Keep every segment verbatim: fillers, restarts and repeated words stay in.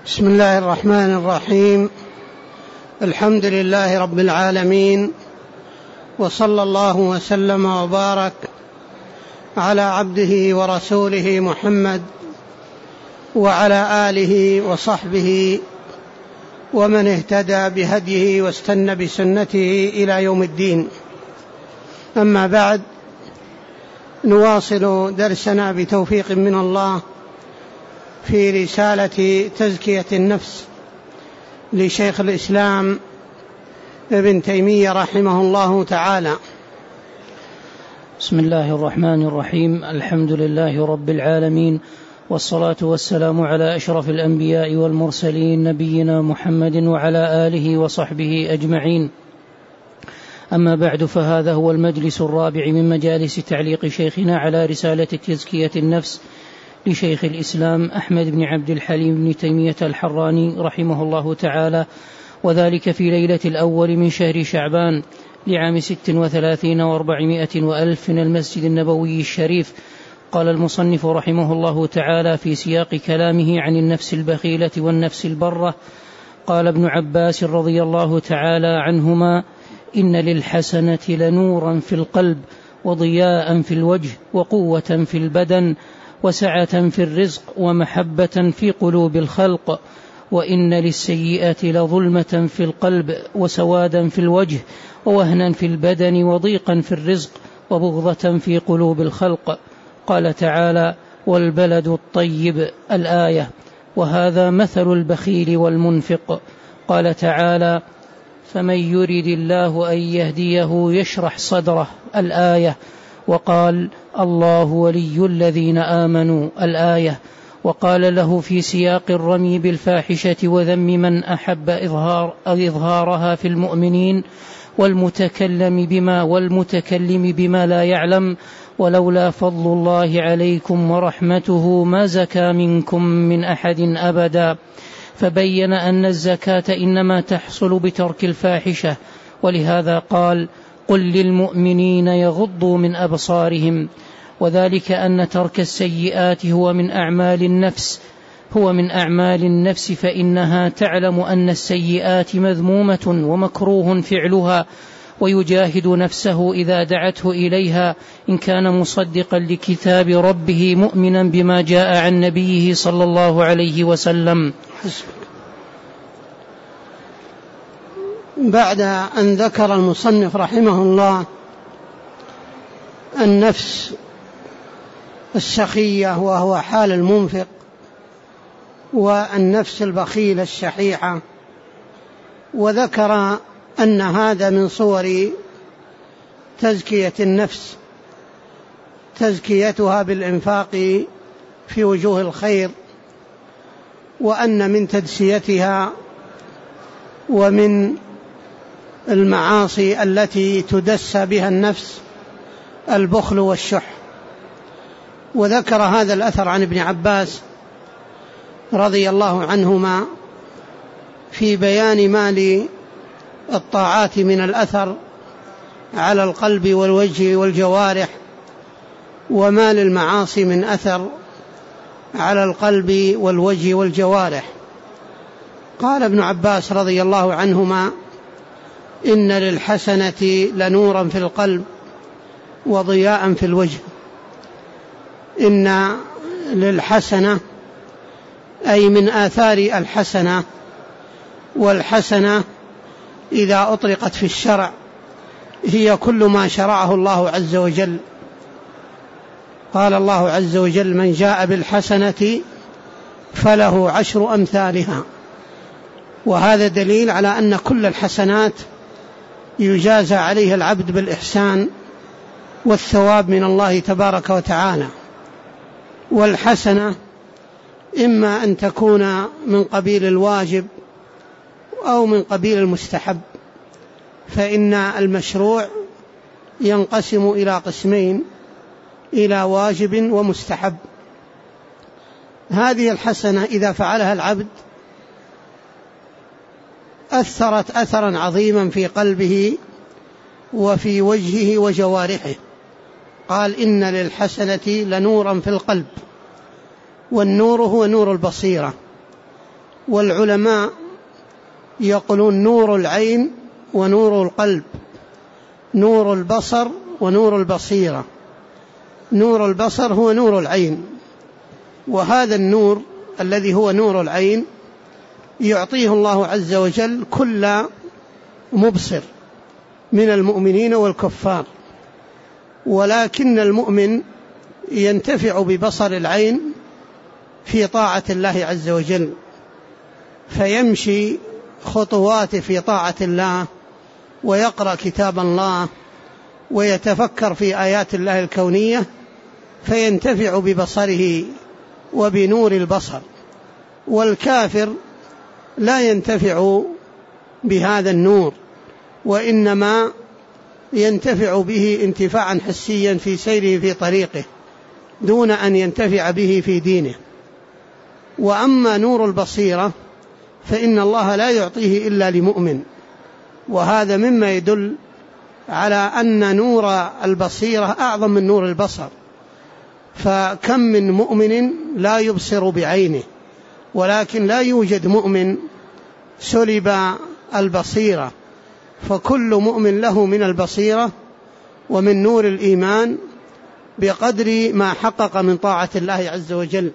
بسم الله الرحمن الرحيم. الحمد لله رب العالمين، وصلى الله وسلم وبارك على عبده ورسوله محمد وعلى آله وصحبه ومن اهتدى بهديه واستنى بسنته إلى يوم الدين. أما بعد، نواصل درسنا بتوفيق من الله في رسالة تزكية النفس لشيخ الإسلام ابن تيمية رحمه الله تعالى. بسم الله الرحمن الرحيم. الحمد لله رب العالمين، والصلاة والسلام على أشرف الأنبياء والمرسلين نبينا محمد وعلى آله وصحبه أجمعين. أما بعد، فهذا هو المجلس الرابع من مجالس تعليق شيخنا على رسالة تزكية النفس لشيخ الإسلام أحمد بن عبد الحليم بن تيمية الحراني رحمه الله تعالى، وذلك في ليلة الأول من شهر شعبان لعام ست وثلاثين وأربعمائة وألف من المسجد النبوي الشريف. قال المصنف رحمه الله تعالى في سياق كلامه عن النفس البخيلة والنفس البرة: قال ابن عباس رضي الله تعالى عنهما: إن للحسنة لنورا في القلب، وضياء في الوجه، وقوة في البدن، وسعة في الرزق، ومحبة في قلوب الخلق. وإن للسيئة لظلمة في القلب، وسوادا في الوجه، ووهنا في البدن، وضيقا في الرزق، وبغضة في قلوب الخلق. قال تعالى: والبلد الطيب، الآية. وهذا مثل البخيل والمنفق. قال تعالى: فمن يرد الله أن يهديه يشرح صدره، الآية. وقال: الله ولي الذين آمنوا، الآية. وقال له في سياق الرمي بالفاحشة وذم من أحب إظهار أو إظهارها في المؤمنين: والمتكلم بما والمتكلم بما لا يعلم، ولولا فضل الله عليكم ورحمته ما زكى منكم من أحد أبدا. فبين أن الزكاة إنما تحصل بترك الفاحشة، ولهذا قال: قل للمؤمنين يغضوا من أبصارهم. وذلك أن ترك السيئات هو من أعمال النفس هو من أعمال النفس فإنها تعلم أن السيئات مذمومة ومكروه فعلها، ويجاهد نفسه إذا دعته إليها، إن كان مصدقا لكتاب ربه مؤمنا بما جاء عن نبيه صلى الله عليه وسلم. بعد أن ذكر المصنف رحمه الله النفس السخية وهو حال المنفق، والنفس البخيلة الشحيحة، وذكر أن هذا من صور تزكية النفس، تزكيتها بالإنفاق في وجوه الخير، وأن من تدسيتها ومن المعاصي التي تدسى بها النفس البخل والشح. وذكر هذا الأثر عن ابن عباس رضي الله عنهما في بيان ما للطاعات من الأثر على القلب والوجه والجوارح، وما للمعاصي من أثر على القلب والوجه والجوارح. قال ابن عباس رضي الله عنهما: إن للحسنة لنورا في القلب، وضياء في الوجه. إن للحسنة أي من آثار الحسنة، والحسنة إذا أطلقت في الشرع هي كل ما شرعه الله عز وجل. قال الله عز وجل: من جاء بالحسنة فله عشر أمثالها. وهذا دليل على أن كل الحسنات يجازى عليها العبد بالإحسان والثواب من الله تبارك وتعالى. والحسنة إما أن تكون من قبيل الواجب أو من قبيل المستحب، فإن المشروع ينقسم إلى قسمين: إلى واجب ومستحب. هذه الحسنة إذا فعلها العبد أثرت أثرا عظيما في قلبه وفي وجهه وجوارحه. قال: إن للحسنة لنورا في القلب، والنور هو نور البصيرة، والعلماء يقولون نور العين ونور القلب، نور البصر ونور البصيرة. نور البصر هو نور العين، وهذا النور الذي هو نور العين يعطيه الله عز وجل كل مبصر من المؤمنين والكفار، ولكن المؤمن ينتفع ببصر العين في طاعة الله عز وجل، فيمشي خطواته في طاعة الله ويقرأ كتاب الله ويتفكر في آيات الله الكونية، فينتفع ببصره وبنور البصر. والكافر لا ينتفع بهذا النور، وإنما ينتفع به انتفاعا حسيا في سيره في طريقه دون أن ينتفع به في دينه. وأما نور البصيرة فإن الله لا يعطيه إلا لمؤمن، وهذا مما يدل على أن نور البصيرة أعظم من نور البصر. فكم من مؤمن لا يبصر بعينه، ولكن لا يوجد مؤمن سلب البصيرة، فكل مؤمن له من البصيرة ومن نور الإيمان بقدر ما حقق من طاعة الله عز وجل.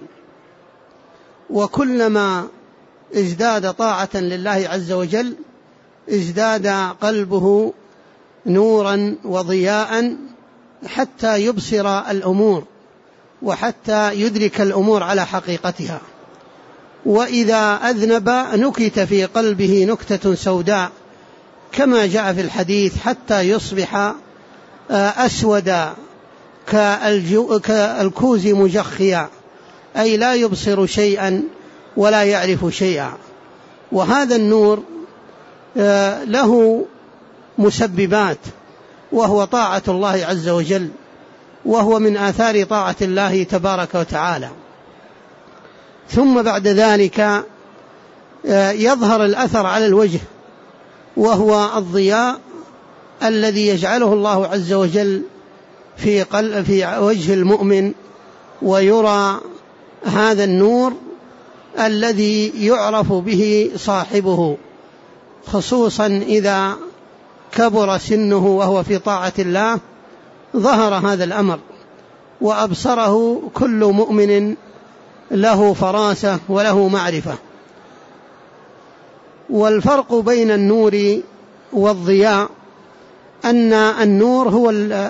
وكلما ازداد طاعة لله عز وجل ازداد قلبه نورا وضياء حتى يبصر الأمور وحتى يدرك الأمور على حقيقتها. وإذا أذنب نكت في قلبه نكتة سوداء كما جاء في الحديث حتى يصبح أسود كالكوز مجخيا، أي لا يبصر شيئا ولا يعرف شيئا. وهذا النور له مسببات، وهو طاعة الله عز وجل، وهو من آثار طاعة الله تبارك وتعالى. ثم بعد ذلك يظهر الأثر على الوجه، وهو الضياء الذي يجعله الله عز وجل في قلب في وجه المؤمن، ويرى هذا النور الذي يعرف به صاحبه، خصوصا إذا كبر سنه وهو في طاعة الله ظهر هذا الأمر وأبصره كل مؤمن له فراسة وله معرفة. والفرق بين النور والضياء أن النور هو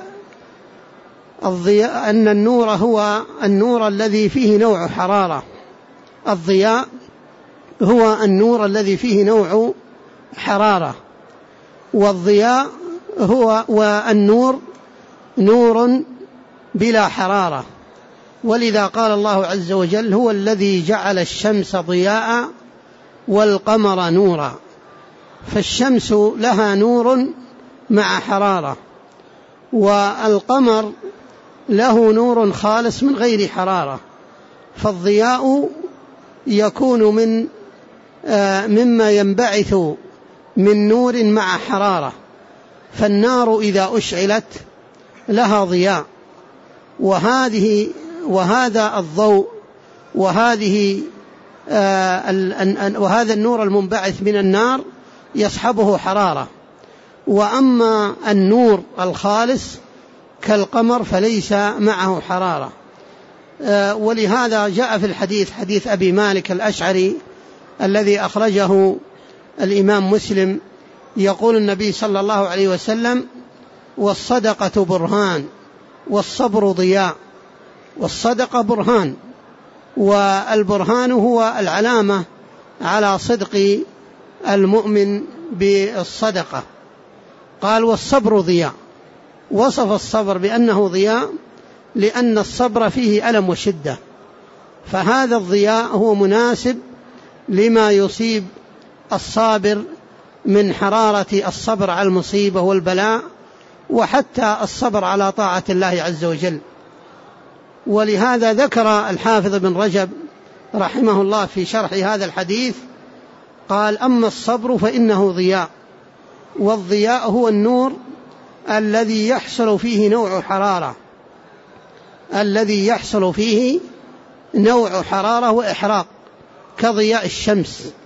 الضياء أن النور هو النور الذي فيه نوع حرارة، الضياء هو النور الذي فيه نوع حرارة، والضياء هو والنور نور بلا حرارة. ولذا قال الله عز وجل: هو الذي جعل الشمس ضياء والقمر نورا. فالشمس لها نور مع حرارة، والقمر له نور خالص من غير حرارة. فالضياء يكون من آه مما ينبعث من نور مع حرارة. فالنار إذا أشعلت لها ضياء، وهذه وهذا الضوء وهذه آه وهذا النور المنبعث من النار يصحبه حرارة. وأما النور الخالص كالقمر فليس معه حرارة. آه ولهذا جاء في الحديث حديث أبي مالك الأشعري الذي أخرجه الإمام مسلم، يقول النبي صلى الله عليه وسلم: والصدقة برهان والصبر ضياء. والصدقة برهان، والبرهان هو العلامة على صدق المؤمن بالصدقة. قال: والصبر ضياء. وصف الصبر بأنه ضياء لأن الصبر فيه ألم وشدة، فهذا الضياء هو مناسب لما يصيب الصابر من حرارة الصبر على المصيبة والبلاء، وحتى الصبر على طاعة الله عز وجل. ولهذا ذكر الحافظ بن رجب رحمه الله في شرح هذا الحديث قال: أما الصبر فإنه ضياء، والضياء هو النور الذي يحصل فيه نوع حرارة الذي يحصل فيه نوع حرارة وإحراق كضياء الشمس.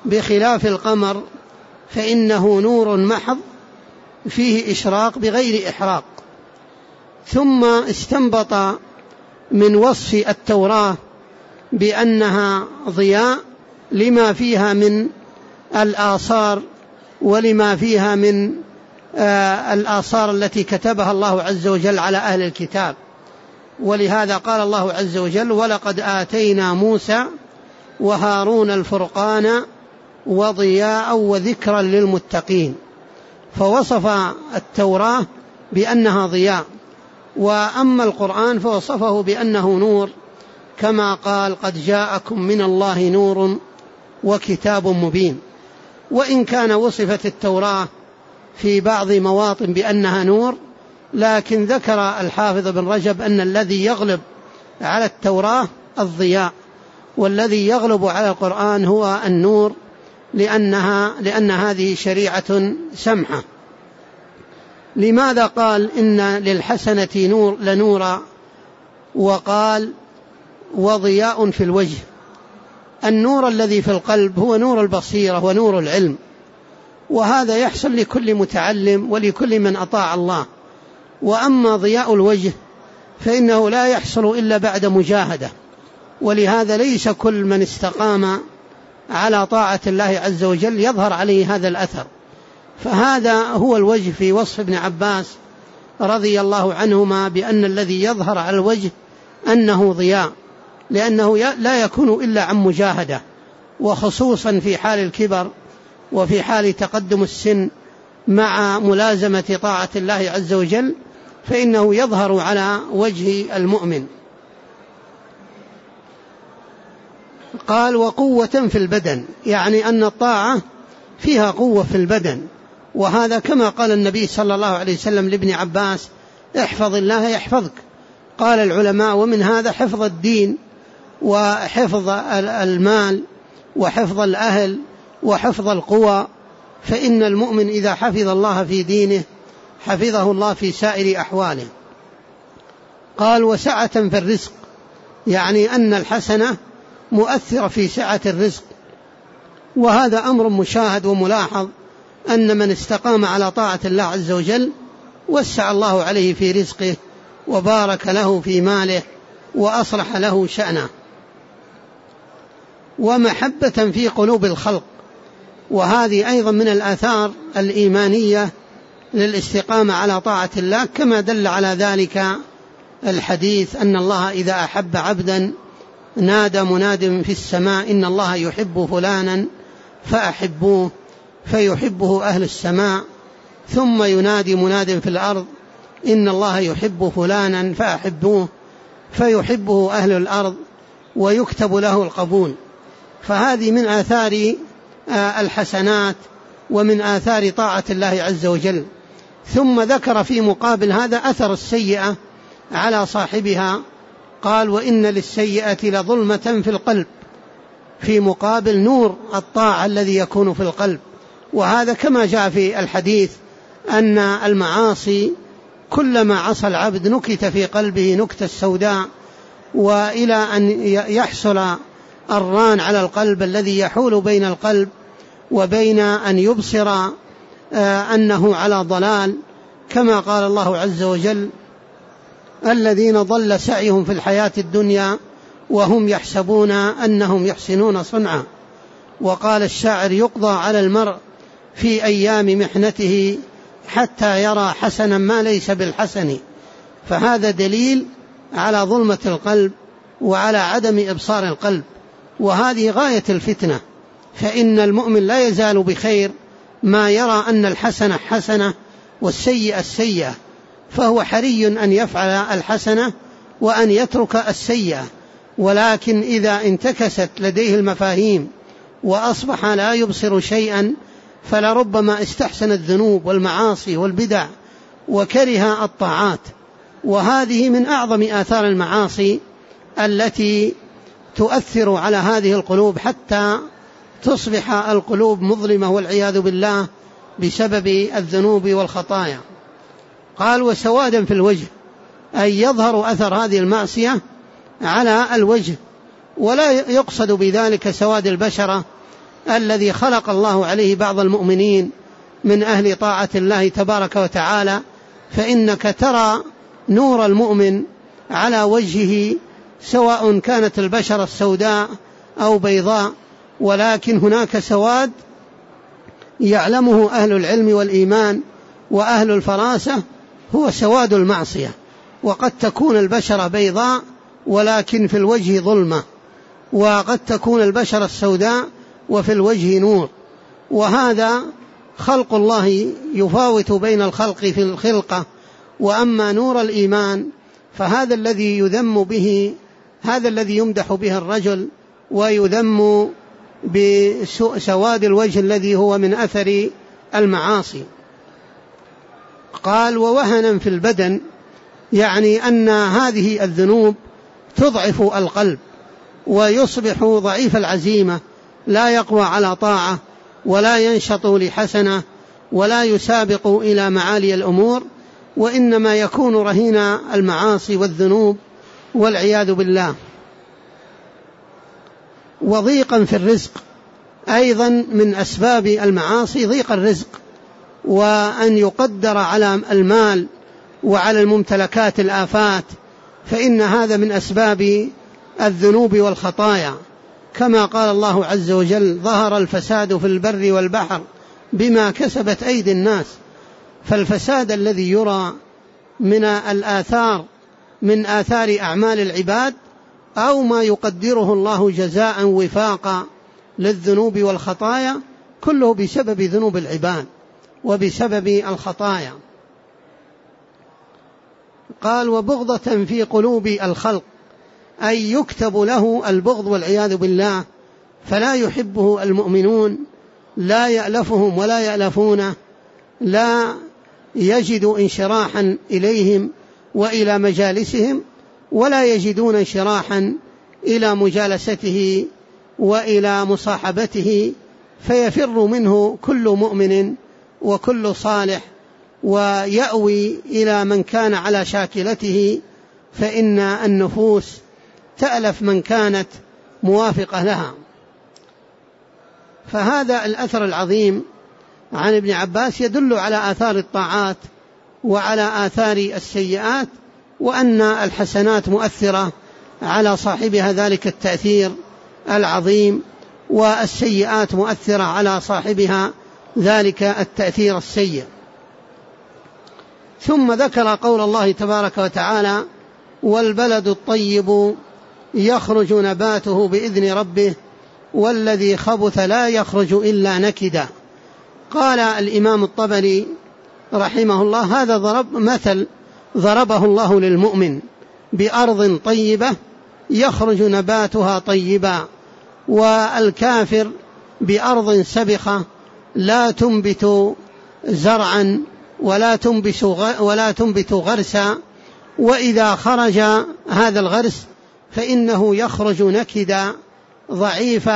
بخلاف القمر فإنه نور محض فيه إشراق بغير إحراق. ثم استنبط من وصف التوراة بأنها ضياء لما فيها من الآثار ولما فيها من آه الآثار التي كتبها الله عز وجل على أهل الكتاب. ولهذا قال الله عز وجل: ولقد آتينا موسى وهارون الفرقان وضياء وذكرا للمتقين. فوصف التوراة بأنها ضياء، وأما القرآن فوصفه بأنه نور، كما قال: قد جاءكم من الله نور وكتاب مبين. وإن كان وصفت التوراة في بعض مواطن بأنها نور، لكن ذكر الحافظ بن رجب أن الذي يغلب على التوراة الضياء، والذي يغلب على القرآن هو النور، لأنها لأن هذه شريعة سمحة. لماذا قال إن للحسنة نور لنورا وقال وضياء في الوجه؟ النور الذي في القلب هو نور البصيرة ونور العلم، وهذا يحصل لكل متعلم ولكل من أطاع الله. وأما ضياء الوجه فإنه لا يحصل إلا بعد مجاهدة، ولهذا ليس كل من استقام على طاعة الله عز وجل يظهر عليه هذا الأثر. فهذا هو الوجه في وصف ابن عباس رضي الله عنهما بأن الذي يظهر على الوجه أنه ضياء، لأنه لا يكون إلا عن مجاهدة، وخصوصا في حال الكبر وفي حال تقدم السن مع ملازمة طاعة الله عز وجل، فإنه يظهر على وجه المؤمن. قال: وقوة في البدن، يعني أن الطاعة فيها قوة في البدن، وهذا كما قال النبي صلى الله عليه وسلم لابن عباس: احفظ الله يحفظك. قال العلماء: ومن هذا حفظ الدين وحفظ المال وحفظ الأهل وحفظ القوى، فإن المؤمن إذا حفظ الله في دينه حفظه الله في سائر أحواله. قال: وسعة في الرزق، يعني أن الحسنة مؤثرة في سعة الرزق، وهذا أمر مشاهد وملاحظ، أن من استقام على طاعة الله عز وجل وسع الله عليه في رزقه وبارك له في ماله وأصلح له شأنه. ومحبة في قلوب الخلق، وهذه أيضا من الآثار الإيمانية للاستقامة على طاعة الله، كما دل على ذلك الحديث أن الله إذا أحب عبدا نادى مناد في السماء: إن الله يحب فلانا فأحبوه، فيحبه أهل السماء. ثم ينادي مناد في الأرض: إن الله يحب فلانا فأحبوه، فيحبه أهل الأرض، ويكتب له القبول. فهذه من آثار الحسنات ومن آثار طاعة الله عز وجل. ثم ذكر في مقابل هذا أثر السيئة على صاحبها، قال: وإن للسيئة لظلمة في القلب، في مقابل نور الطاعة الذي يكون في القلب. وهذا كما جاء في الحديث أن المعاصي كلما عصى العبد نكت في قلبه نكتة السوداء، وإلى أن يحصل الران على القلب الذي يحول بين القلب وبين أن يبصر أنه على ضلال، كما قال الله عز وجل: الذين ضل سعيهم في الحياة الدنيا وهم يحسبون أنهم يحسنون صنعا. وقال الشاعر: يقضى على المرء في أيام محنته حتى يرى حسنا ما ليس بالحسن. فهذا دليل على ظلمة القلب وعلى عدم إبصار القلب، وهذه غاية الفتنة. فإن المؤمن لا يزال بخير ما يرى أن الحسنة حسنة والسيئة السيئة، فهو حري أن يفعل الحسنة وأن يترك السيئة. ولكن إذا انتكست لديه المفاهيم وأصبح لا يبصر شيئا، فلربما استحسن الذنوب والمعاصي والبدع وكره الطاعات. وهذه من أعظم آثار المعاصي التي تؤثر على هذه القلوب حتى تصبح القلوب مظلمة والعياذ بالله بسبب الذنوب والخطايا. قال: وسوادا في الوجه، أي يظهر أثر هذه المعصية على الوجه، ولا يقصد بذلك سواد البشرة الذي خلق الله عليه بعض المؤمنين من أهل طاعة الله تبارك وتعالى، فإنك ترى نور المؤمن على وجهه سواء كانت البشرة السوداء أو بيضاء، ولكن هناك سواد يعلمه أهل العلم والإيمان وأهل الفراسة، هو سواد المعصية. وقد تكون البشرة بيضاء ولكن في الوجه ظلمة، وقد تكون البشرة السوداء وفي الوجه نور، وهذا خلق الله يفاوت بين الخلق في الخلقة. وأما نور الإيمان فهذا الذي يذم به، هذا الذي يمدح به الرجل ويذم بسواد الوجه الذي هو من أثر المعاصي. قال ووهنا في البدن، يعني أن هذه الذنوب تضعف القلب ويصبح ضعيف العزيمة، لا يقوى على طاعة ولا ينشط لحسنة ولا يسابق إلى معالي الأمور، وإنما يكون رهين المعاصي والذنوب والعياذ بالله. وضيقا في الرزق، أيضا من أسباب المعاصي ضيق الرزق، وأن يقدر على المال وعلى الممتلكات الآفات، فإن هذا من أسباب الذنوب والخطايا، كما قال الله عز وجل ظهر الفساد في البر والبحر بما كسبت أيدي الناس. فالفساد الذي يرى من الآثار من آثار أعمال العباد أو ما يقدره الله جزاء وفاقا للذنوب والخطايا كله بسبب ذنوب العباد وبسبب الخطايا. قال وبغضة في قلوب الخلق، أي يكتب له البغض والعياذ بالله، فلا يحبه المؤمنون، لا يألفهم ولا يألفونه، لا يجد انشراحا إليهم وإلى مجالسهم، ولا يجدون انشراحا إلى مجالسته وإلى مصاحبته، فيفر منه كل مؤمن وكل صالح ويأوي إلى من كان على شاكلته، فإن النفوس تألف من كانت موافقة لها. فهذا الأثر العظيم عن ابن عباس يدل على آثار الطاعات وعلى آثار السيئات، وأن الحسنات مؤثرة على صاحبها ذلك التأثير العظيم، والسيئات مؤثرة على صاحبها ذلك التأثير السيء. ثم ذكر قول الله تبارك وتعالى والبلد الطيب يخرج نباته بإذن ربه والذي خبث لا يخرج إلا نكدا. قال الإمام الطبري رحمه الله هذا ضرب مثل ضربه الله للمؤمن بأرض طيبة يخرج نباتها طيبا، والكافر بأرض سبخة لا تنبت زرعا ولا تنبت ولا تنبت غرسا، وإذا خرج هذا الغرس فإنه يخرج نكدا ضعيف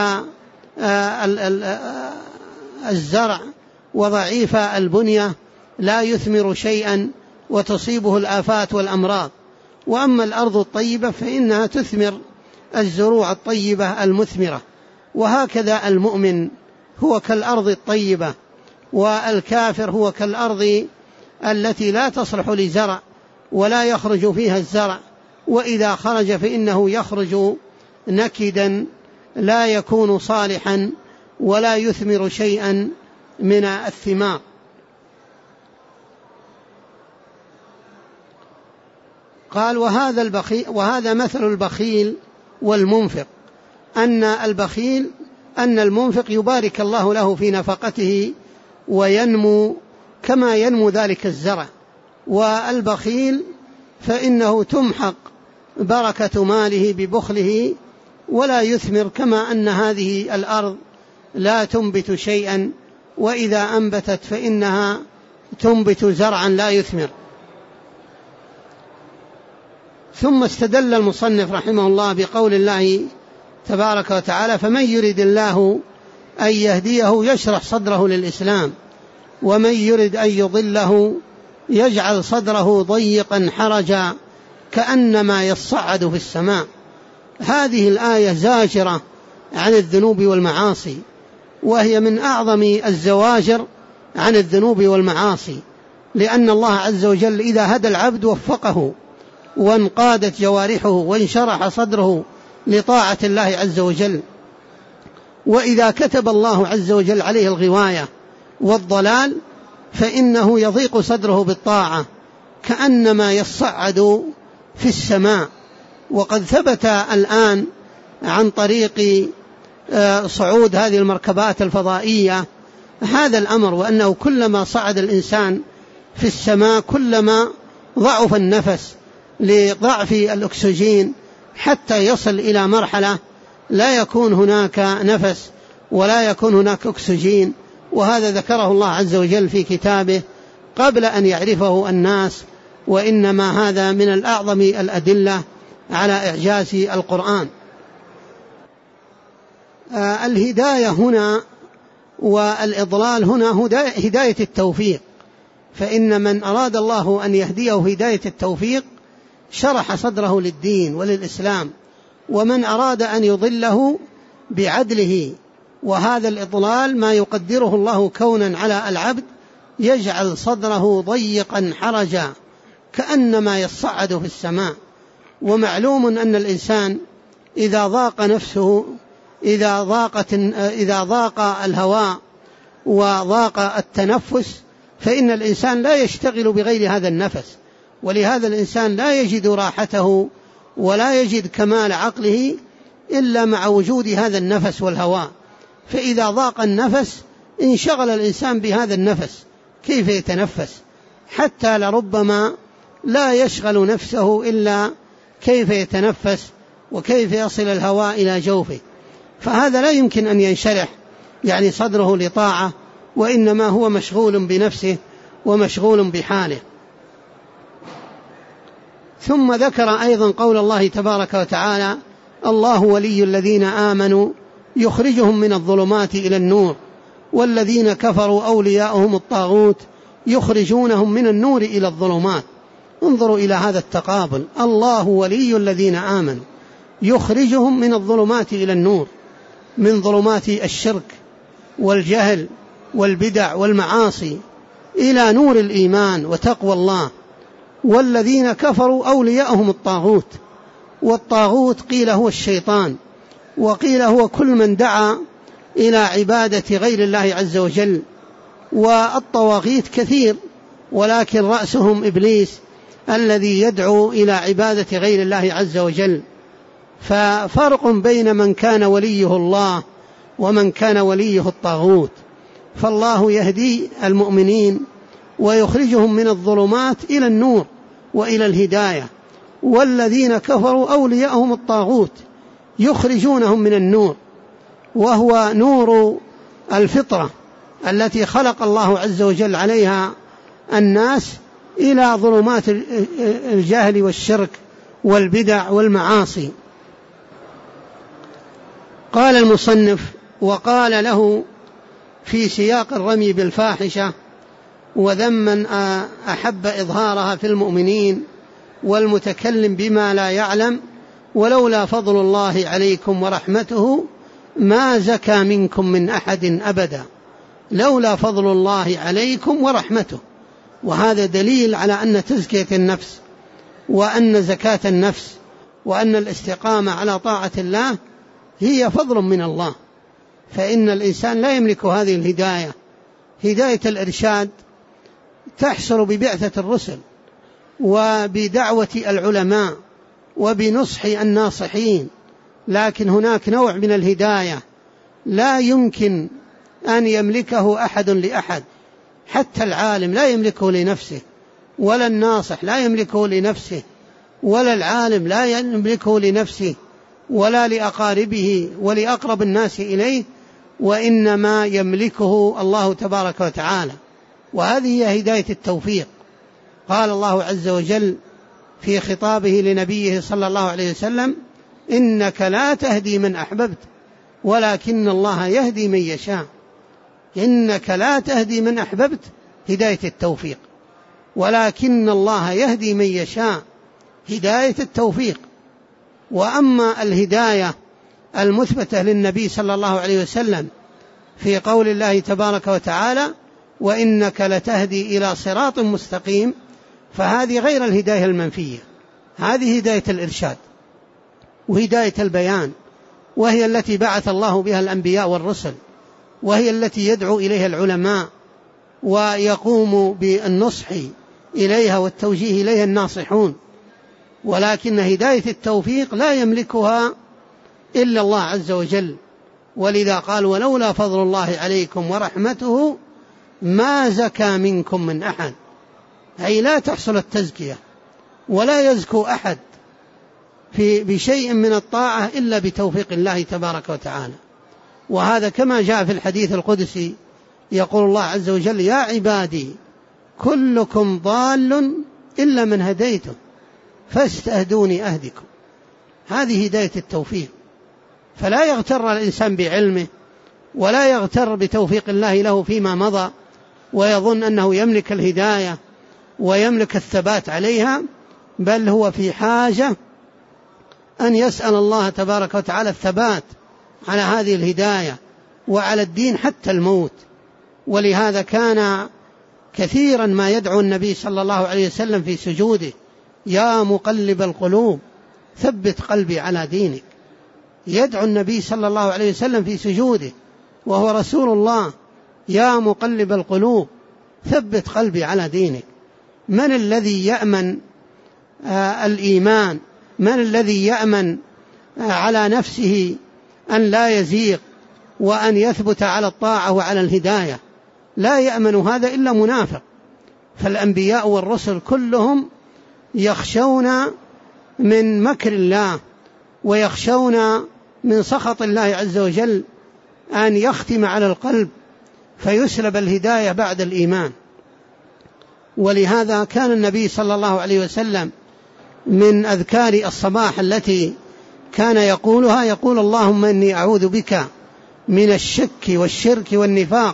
الزرع وضعيف البنية، لا يثمر شيئا وتصيبه الآفات والأمراض. وأما الأرض الطيبة فإنها تثمر الزروع الطيبة المثمرة. وهكذا المؤمن هو كالأرض الطيبة، والكافر هو كالأرض التي لا تصلح لزرع ولا يخرج فيها الزرع، وإذا خرج فإنه يخرج نكدا لا يكون صالحا ولا يثمر شيئا من الثمار. قال وهذا البخيل وهذا مثل البخيل والمنفق، أن البخيل أن المنفق يبارك الله له في نفقته وينمو كما ينمو ذلك الزرع، والبخيل فإنه تمحق بركة ماله ببخله ولا يثمر، كما أن هذه الأرض لا تنبت شيئا، وإذا أنبتت فإنها تنبت زرعا لا يثمر. ثم استدل المصنف رحمه الله بقول الله تبارك وتعالى فمن يرد الله أن يهديه يشرح صدره للإسلام ومن يرد أن يضله يجعل صدره ضيقا حرجا كأنما يصعد في السماء. هذه الآية زاجرة عن الذنوب والمعاصي، وهي من أعظم الزواجر عن الذنوب والمعاصي، لأن الله عز وجل إذا هدى العبد وفقه وانقادت جوارحه وانشرح صدره لطاعة الله عز وجل، وإذا كتب الله عز وجل عليه الغواية والضلال فإنه يضيق صدره بالطاعة كأنما يصعد في السماء. وقد ثبت الآن عن طريق صعود هذه المركبات الفضائية هذا الأمر، وأنه كلما صعد الإنسان في السماء كلما ضعف النفس لضعف الأكسجين حتى يصل إلى مرحلة لا يكون هناك نفس ولا يكون هناك أكسجين. وهذا ذكره الله عز وجل في كتابه قبل أن يعرفه الناس، وإنما هذا من الأعظم الأدلة على إعجاز القرآن. آه الهداية هنا والإضلال هنا هداية التوفيق، فإن من أراد الله أن يهديه هداية التوفيق شرح صدره للدين وللإسلام، ومن أراد أن يضله بعدله، وهذا الإضلال ما يقدره الله كونا على العبد يجعل صدره ضيقا حرجا كأنما يصعد في السماء. ومعلوم أن الإنسان إذا ضاق نفسه إذا ضاقت إذا ضاق الهواء وضاق التنفس فإن الإنسان لا يشتغل بغير هذا النفس، ولهذا الإنسان لا يجد راحته ولا يجد كمال عقله إلا مع وجود هذا النفس والهواء. فإذا ضاق النفس انشغل الإنسان بهذا النفس كيف يتنفس، حتى لربما لا يشغل نفسه إلا كيف يتنفس وكيف يصل الهواء إلى جوفه. فهذا لا يمكن أن ينشرح يعني صدره لطاعة، وإنما هو مشغول بنفسه ومشغول بحاله. ثم ذكر أيضا قول الله تبارك وتعالى: الله ولي الذين آمنوا يخرجهم من الظلمات إلى النور والذين كفروا أولياؤهم الطاغوت يخرجونهم من النور إلى الظلمات. انظروا إلى هذا التقابل، الله ولي الذين آمنوا يخرجهم من الظلمات إلى النور، من ظلمات الشرك والجهل والبدع والمعاصي إلى نور الإيمان وتقوى الله. والذين كفروا أولياؤهم الطاغوت، والطاغوت قيل هو الشيطان، وقيل هو كل من دعا إلى عبادة غير الله عز وجل. والطواغيت كثير، ولكن رأسهم إبليس الذي يدعو إلى عبادة غير الله عز وجل. ففرق بين من كان وليه الله ومن كان وليه الطاغوت. فالله يهدي المؤمنين ويخرجهم من الظلمات إلى النور وإلى الهداية، والذين كفروا أولياءهم الطاغوت يخرجونهم من النور، وهو نور الفطرة التي خلق الله عز وجل عليها الناس، إلى ظلمات الجهل والشرك والبدع والمعاصي. قال المصنف: وقال له في سياق الرمي بالفاحشة وذم من أحب إظهارها في المؤمنين والمتكلم بما لا يعلم: ولولا فضل الله عليكم ورحمته ما زكى منكم من أحد أبدا. لولا فضل الله عليكم ورحمته، وهذا دليل على أن تزكية النفس وأن زكاة النفس وأن الاستقامة على طاعة الله هي فضل من الله. فإن الإنسان لا يملك هذه الهداية، هداية الإرشاد تحصل ببعثة الرسل وبدعوة العلماء وبنصح الناصحين، لكن هناك نوع من الهداية لا يمكن أن يملكه أحد لأحد، حتى العالم لا يملكه لنفسه، ولا الناصح لا يملكه لنفسه، ولا العالم لا يملكه لنفسه ولا لأقاربه ولأقرب الناس إليه، وإنما يملكه الله تبارك وتعالى. وهذه هي هداية التوفيق. قال الله عز وجل في خطابه لنبيه صلى الله عليه وسلم: إنك لا تهدي من أحببت ولكن الله يهدي من يشاء. إنك لا تهدي من أحببت هداية التوفيق، ولكن الله يهدي من يشاء هداية التوفيق. وأما الهداية المثبتة للنبي صلى الله عليه وسلم في قول الله تبارك وتعالى وإنك لتهدي إلى صراط مستقيم، فهذه غير الهداية المنفية، هذه هداية الإرشاد وهداية البيان، وهي التي بعث الله بها الأنبياء والرسل، وهي التي يدعو إليها العلماء ويقوم بالنصح إليها والتوجيه إليها الناصحون. ولكن هداية التوفيق لا يملكها إلا الله عز وجل، ولذا قال ولولا فضل الله عليكم ورحمته ما زكى منكم من أحد، أي لا تحصل التزكية ولا يزكو أحد في بشيء من الطاعة إلا بتوفيق الله تبارك وتعالى. وهذا كما جاء في الحديث القدسي، يقول الله عز وجل يا عبادي كلكم ضال إلا من هديته فاستهدوني أهدكم. هذه هداية التوفيق. فلا يغتر الإنسان بعلمه ولا يغتر بتوفيق الله له فيما مضى ويظن أنه يملك الهداية ويملك الثبات عليها، بل هو في حاجة أن يسأل الله تبارك وتعالى الثبات على هذه الهداية وعلى الدين حتى الموت. ولهذا كان كثيرا ما يدعو النبي صلى الله عليه وسلم في سجوده يا مقلب القلوب ثبت قلبي على دينك. يدعو النبي صلى الله عليه وسلم في سجوده وهو رسول الله يا مقلب القلوب ثبت قلبي على دينك. من الذي يأمن آه الإيمان؟ من الذي يأمن آه على نفسه أن لا يزيغ وأن يثبت على الطاعة وعلى الهداية؟ لا يأمن هذا إلا منافق. فالأنبياء والرسل كلهم يخشون من مكر الله ويخشون من سخط الله عز وجل أن يختم على القلب فيسلب الهداية بعد الإيمان. ولهذا كان النبي صلى الله عليه وسلم من أذكار الصباح التي كان يقولها يقول اللهم إني أعوذ بك من الشك والشرك والنفاق.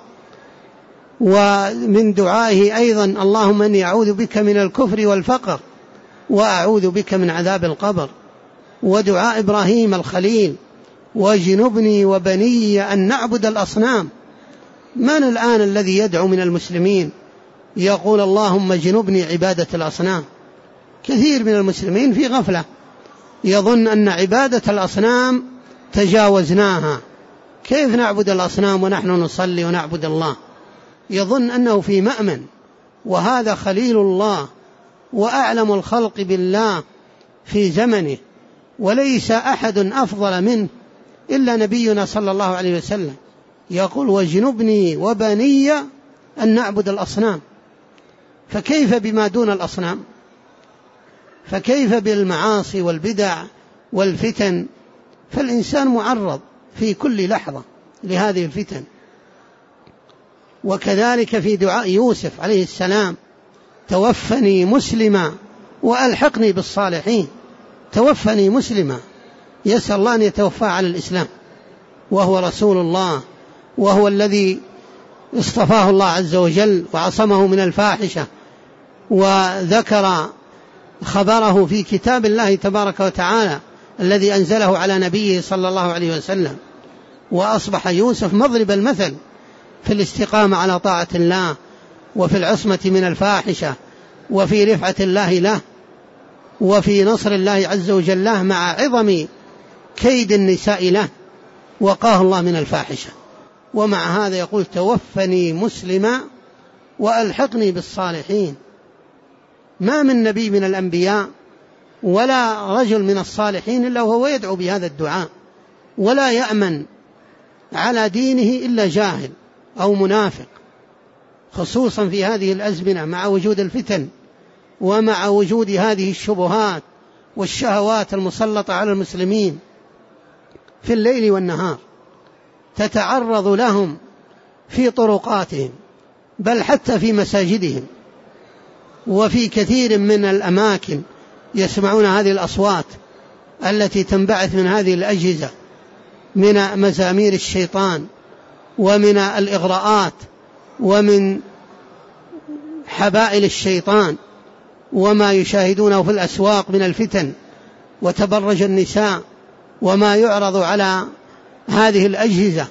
ومن دعائه أيضا اللهم إني أعوذ بك من الكفر والفقر وأعوذ بك من عذاب القبر. ودعاء إبراهيم الخليل واجنبني وبني أن نعبد الأصنام. من الآن الذي يدعو من المسلمين يقول اللهم اجنبني عبادة الأصنام؟ كثير من المسلمين في غفلة يظن أن عبادة الأصنام تجاوزناها، كيف نعبد الأصنام ونحن نصلي ونعبد الله؟ يظن أنه في مأمن، وهذا خليل الله وأعلم الخلق بالله في زمنه، وليس أحد أفضل منه إلا نبينا صلى الله عليه وسلم يقول واجنبني وبني أن نعبد الأصنام. فكيف بما دون الأصنام؟ فكيف بالمعاصي والبدع والفتن؟ فالإنسان معرض في كل لحظة لهذه الفتن. وكذلك في دعاء يوسف عليه السلام توفني مسلما وألحقني بالصالحين. توفني مسلما، يسأل الله أن يتوفى على الإسلام وهو رسول الله، وهو الذي اصطفاه الله عز وجل وعصمه من الفاحشة، وذكر خبره في كتاب الله تبارك وتعالى الذي أنزله على نبيه صلى الله عليه وسلم. وأصبح يوسف مضرب المثل في الاستقامة على طاعة الله وفي العصمة من الفاحشة وفي رفعة الله له وفي نصر الله عز وجل له مع عظم كيد النساء له، وقاه الله من الفاحشة. ومع هذا يقول توفني مسلما وألحقني بالصالحين. ما من نبي من الأنبياء ولا رجل من الصالحين إلا وهو يدعو بهذا الدعاء، ولا يأمن على دينه إلا جاهل أو منافق، خصوصا في هذه الأزمنة مع وجود الفتن ومع وجود هذه الشبهات والشهوات المسلطة على المسلمين في الليل والنهار، تتعرض لهم في طرقاتهم بل حتى في مساجدهم وفي كثير من الأماكن يسمعون هذه الأصوات التي تنبعث من هذه الأجهزة من مزامير الشيطان ومن الإغراءات ومن حبائل الشيطان وما يشاهدونه في الأسواق من الفتن وتبرج النساء وما يعرض على هذه الأجهزة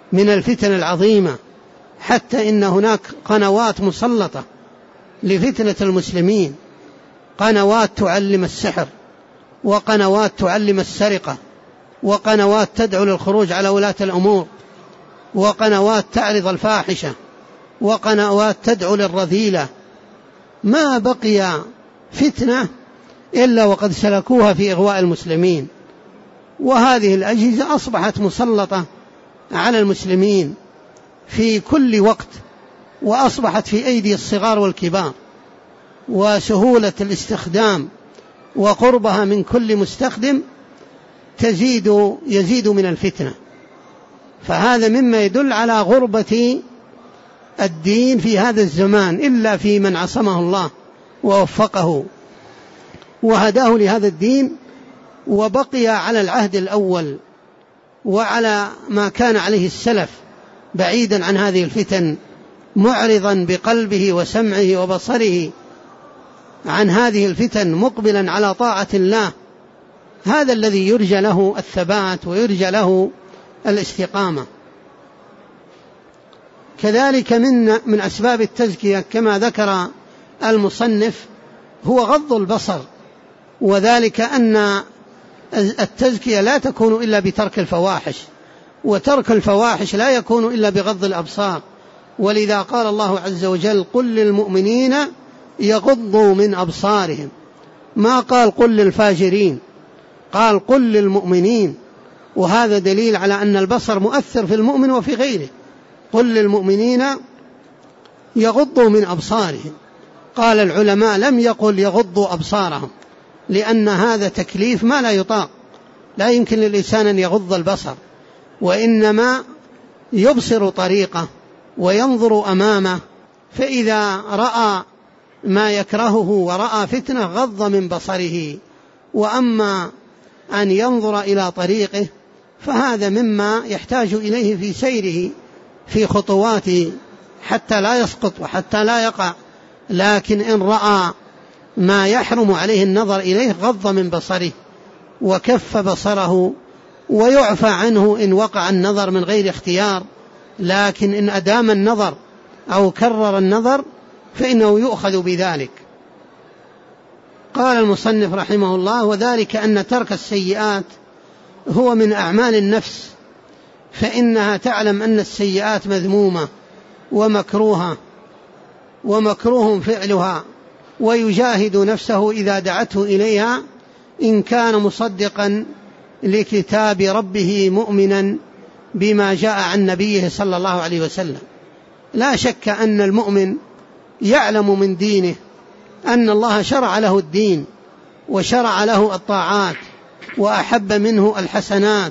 من الفتن العظيمة، حتى إن هناك قنوات مسلطة لفتنة المسلمين، قنوات تعلم السحر، وقنوات تعلم السرقة، وقنوات تدعو للخروج على ولاة الأمور، وقنوات تعرض الفاحشة، وقنوات تدعو للرذيلة. ما بقي فتنة إلا وقد سلكوها في إغواء المسلمين. وهذه الأجهزة أصبحت مسلطة على المسلمين في كل وقت، وأصبحت في أيدي الصغار والكبار، وسهولة الاستخدام وقربها من كل مستخدم تزيد يزيد من الفتنة. فهذا مما يدل على غربة الدين في هذا الزمان، إلا في من عصمه الله ووفقه وهداه لهذا الدين، وبقي على العهد الأول وعلى ما كان عليه السلف بعيدا عن هذه الفتن، معرضا بقلبه وسمعه وبصره عن هذه الفتن، مقبلا على طاعة الله. هذا الذي يرجى له الثبات ويرجى له الاستقامة. كذلك من من أسباب التزكية كما ذكر المصنف هو غض البصر، وذلك أن التزكية لا تكون إلا بترك الفواحش، وترك الفواحش لا يكون إلا بغض الأبصار. ولذا قال الله عز وجل: قل للمؤمنين يغضوا من أبصارهم، ما قال قل للفاجرين، قال قل للمؤمنين. وهذا دليل على أن البصر مؤثر في المؤمن وفي غيره. قل للمؤمنين يغضوا من أبصارهم. قال العلماء لم يقل يغضوا أبصارهم، لأن هذا تكليف ما لا يطاق، لا يمكن للإنسان أن يغض البصر، وإنما يبصر طريقه وينظر أمامه، فإذا رأى ما يكرهه ورأى فتنة غض من بصره. وأما أن ينظر إلى طريقه فهذا مما يحتاج إليه في سيره في خطواته حتى لا يسقط وحتى لا يقع. لكن إن رأى ما يحرم عليه النظر إليه غض من بصره وكف بصره، ويعفى عنه إن وقع النظر من غير اختيار. لكن إن أدام النظر أو كرر النظر فإنه يؤخذ بذلك. قال المصنف رحمه الله: وذلك أن ترك السيئات هو من أعمال النفس، فإنها تعلم أن السيئات مذمومة ومكروهة ومكروه فعلها، ويجاهد نفسه إذا دعته إليها إن كان مصدقا لكتاب ربه مؤمنا بما جاء عن نبيه صلى الله عليه وسلم. لا شك أن المؤمن يعلم من دينه أن الله شرع له الدين وشرع له الطاعات وأحب منه الحسنات،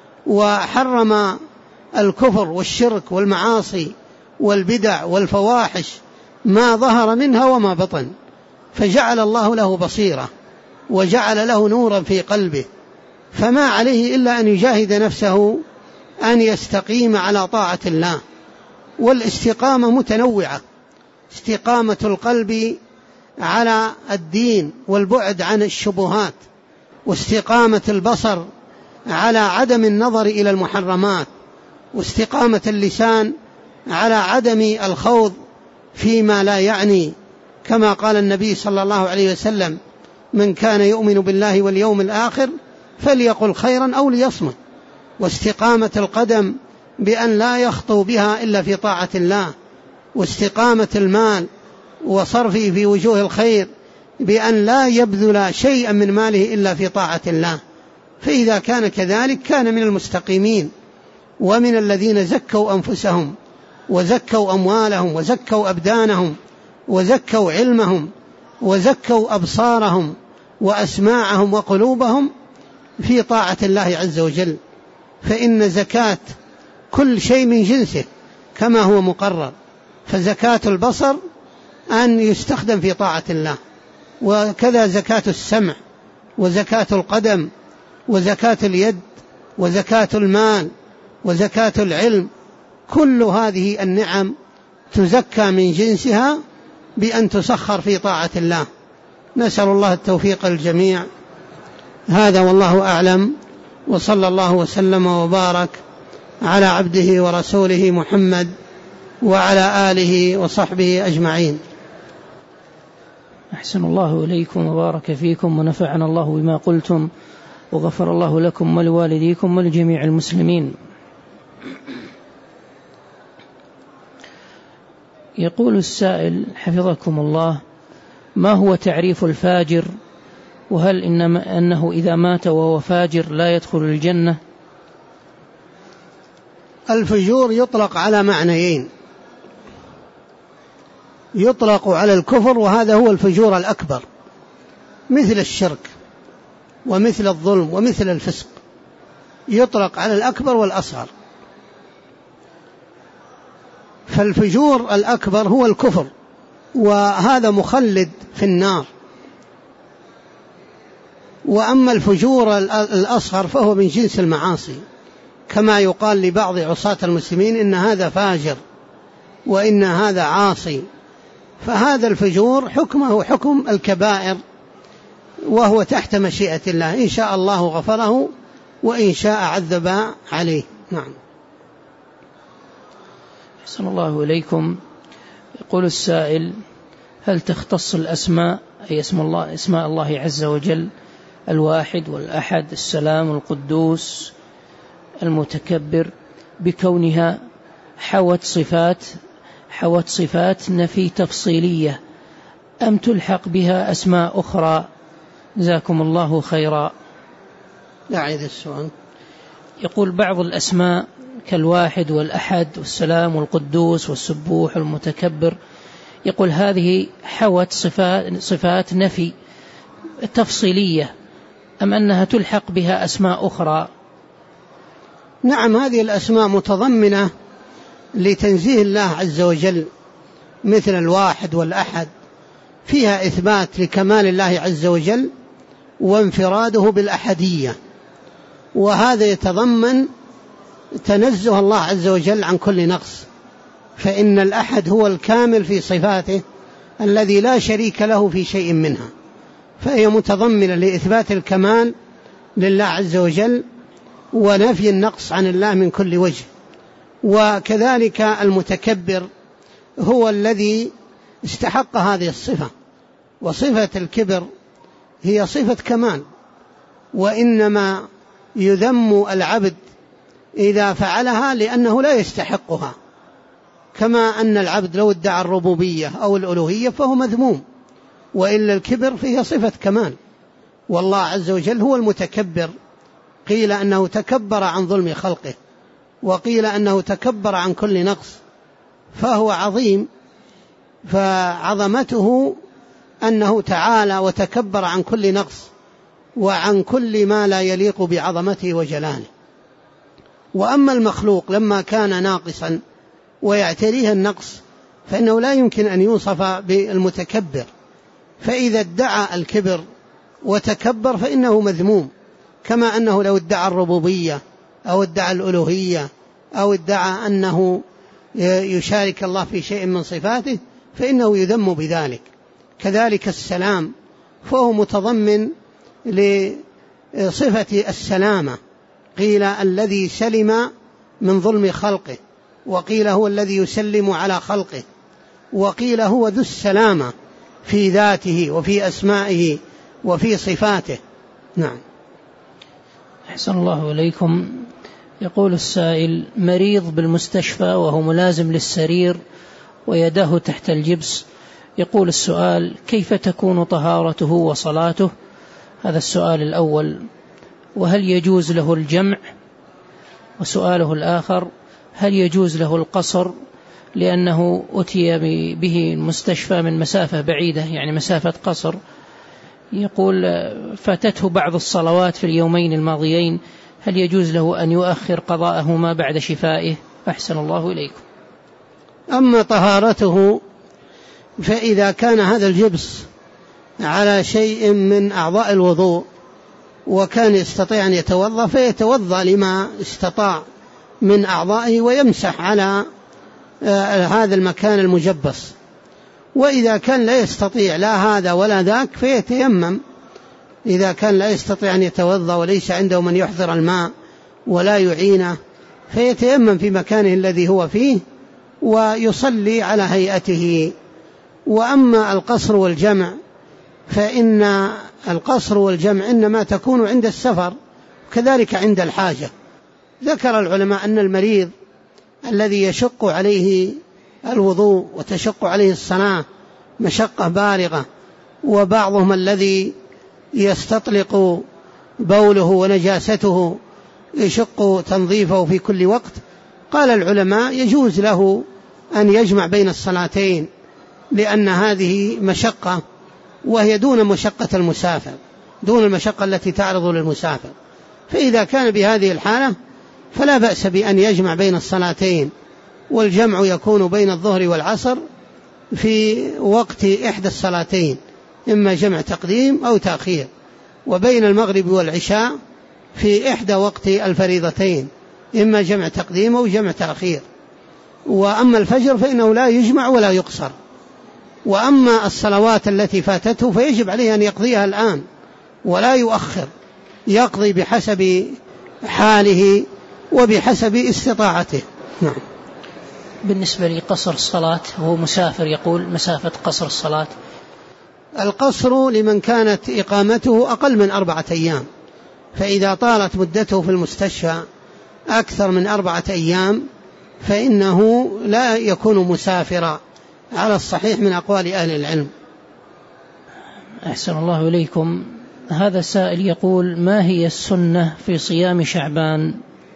وحرم الكفر والشرك والمعاصي والبدع والفواحش ما ظهر منها وما بطن، فجعل الله له بصيرة وجعل له نورا في قلبه، فما عليه إلا أن يجاهد نفسه أن يستقيم على طاعة الله. والاستقامة متنوعة: استقامة القلب على الدين والبعد عن الشبهات، واستقامة البصر على عدم النظر إلى المحرمات، واستقامة اللسان على عدم الخوض فيما لا يعني، كما قال النبي صلى الله عليه وسلم: من كان يؤمن بالله واليوم الآخر فليقل خيرا أو ليصمت. واستقامة القدم بأن لا يخطو بها إلا في طاعة الله، واستقامة المال وصرفه في وجوه الخير بأن لا يبذل شيئا من ماله إلا في طاعة الله. فإذا كان كذلك كان من المستقيمين، ومن الذين زكوا أنفسهم وزكوا أموالهم وزكوا أبدانهم وزكوا علمهم وزكوا أبصارهم وأسماعهم وقلوبهم في طاعة الله عز وجل. فإن زكاة كل شيء من جنسه كما هو مقرر، فزكاة البصر أن يستخدم في طاعة الله، وكذا زكاة السمع وزكاة القدم وزكاة اليد وزكاة المال وزكاة العلم. كل هذه النعم تزكى من جنسها بأن تسخر في طاعة الله. نسأل الله التوفيق الجميع. هذا والله أعلم، وصلى الله وسلم وبارك على عبده ورسوله محمد وعلى آله وصحبه أجمعين. أحسن الله إليكم وبارك فيكم ونفعنا الله بما قلتم وغفر الله لكم ولوالديكم ولجميع المسلمين. يقول السائل حفظكم الله: ما هو تعريف الفاجر؟ وهل إنما أنه إذا مات وهو فاجر لا يدخل الجنة؟ الفجور يطلق على معنيين: يطلق على الكفر وهذا هو الفجور الأكبر مثل الشرك ومثل الظلم ومثل الفسق، يطلق على الأكبر والأصغر. فالفجور الأكبر هو الكفر، وهذا مخلد في النار. وأما الفجور الأصغر فهو من جنس المعاصي، كما يقال لبعض عصاة المسلمين إن هذا فاجر وإن هذا عاصي، فهذا الفجور حكمه حكم الكبائر، وهو تحت مشيئة الله، إن شاء الله غفره وإن شاء عذب عليه. نعم. أحسن الله إليكم. يقول السائل: هل تختص الأسماء أي اسم الله اسماء الله عز وجل الواحد والأحد السلام القدوس المتكبر بكونها حوت صفات حوت صفات نفي تفصيلية، أم تلحق بها أسماء أخرى؟ جزاكم الله خيرا. أعيد السؤال. يقول: بعض الأسماء كالواحد والأحد والسلام والقدوس والسبوح والمتكبر، يقول هذه حوت صفات, صفات نفي تفصيلية، أم أنها تلحق بها أسماء أخرى؟ نعم، هذه الأسماء متضمنة لتنزيه الله عز وجل، مثل الواحد والأحد فيها إثبات لكمال الله عز وجل وانفراده بالأحدية، وهذا يتضمن تنزه الله عز وجل عن كل نقص، فإن الأحد هو الكامل في صفاته الذي لا شريك له في شيء منها، فهي متضمنة لإثبات الكمال لله عز وجل ونفي النقص عن الله من كل وجه. وكذلك المتكبر هو الذي استحق هذه الصفة، وصفة الكبر هي صفة كمال، وإنما يذم العبد إذا فعلها لأنه لا يستحقها، كما أن العبد لو ادعى الربوبية أو الألوهية فهو مذموم، وإلا الكبر فيه صفة كمال. والله عز وجل هو المتكبر، قيل أنه تكبر عن ظلم خلقه، وقيل أنه تكبر عن كل نقص، فهو عظيم، فعظمته أنه تعالى وتكبر عن كل نقص وعن كل ما لا يليق بعظمته وجلاله. وأما المخلوق لما كان ناقصا ويعتريه النقص فإنه لا يمكن أن يوصف بالمتكبر، فإذا ادعى الكبر وتكبر فإنه مذموم، كما أنه لو ادعى الربوبية أو ادعى الألوهية أو ادعى أنه يشارك الله في شيء من صفاته فإنه يذم بذلك. كذلك السلام فهو متضمن لصفة السلامة، قيل الذي سلم من ظلم خلقه، وقيل هو الذي يسلم على خلقه، وقيل هو ذو السلامة في ذاته وفي أسمائه وفي صفاته. نعم. أحسن الله إليكم. يقول السائل: مريض بالمستشفى وهو ملازم للسرير ويداه تحت الجبس، يقول السؤال: كيف تكون طهارته وصلاته؟ هذا السؤال الأول. وهل يجوز له الجمع؟ وسؤاله الآخر: هل يجوز له القصر لأنه أتي به المستشفى من مسافة بعيدة، يعني مسافة قصر؟ يقول: فاتته بعض الصلوات في اليومين الماضيين، هل يجوز له أن يؤخر قضاءهما بعد شفائه؟ أحسن الله إليكم. أما طهارته فإذا كان هذا الجبس على شيء من أعضاء الوضوء وكان يستطيع أن يتوضأ فيتوضأ لما استطاع من أعضائه ويمسح على هذا المكان المجبس، وإذا كان لا يستطيع لا هذا ولا ذاك فيتيمم. إذا كان لا يستطيع أن يتوضأ وليس عنده من يحضر الماء ولا يعينه فيتيمم في مكانه الذي هو فيه ويصلي على هيئته. وأما القصر والجمع فإن القصر والجمع إنما تكون عند السفر كذلك عند الحاجة. ذكر العلماء أن المريض الذي يشق عليه الوضوء وتشق عليه الصلاة مشقة بالغة، وبعضهم الذي يستطلق بوله ونجاسته يشق تنظيفه في كل وقت، قال العلماء يجوز له أن يجمع بين الصلاتين، لأن هذه مشقة وهي دون مشقة المسافر، دون المشقة التي تعرض للمسافر. فإذا كان بهذه الحالة فلا بأس بأن يجمع بين الصلاتين، والجمع يكون بين الظهر والعصر في وقت إحدى الصلاتين، إما جمع تقديم أو تأخير، وبين المغرب والعشاء في إحدى وقت الفريضتين، إما جمع تقديم أو جمع تأخير. وأما الفجر فإنه لا يجمع ولا يقصر. وأما الصلوات التي فاتته فيجب عليه أن يقضيها الآن ولا يؤخر، يقضي بحسب حاله وبحسب استطاعته. نعم. بالنسبة لقصر الصلاة هو مسافر، يقول مسافة قصر الصلاة. القصر لمن كانت إقامته أقل من أربعة أيام، فإذا طالت مدته في المستشفى أكثر من أربعة أيام فإنه لا يكون مسافرا على الصحيح من أقوال أهل العلم. أحسن الله إليكم. هذا السائل يقول: ما هي السنة في صيام شعبان؟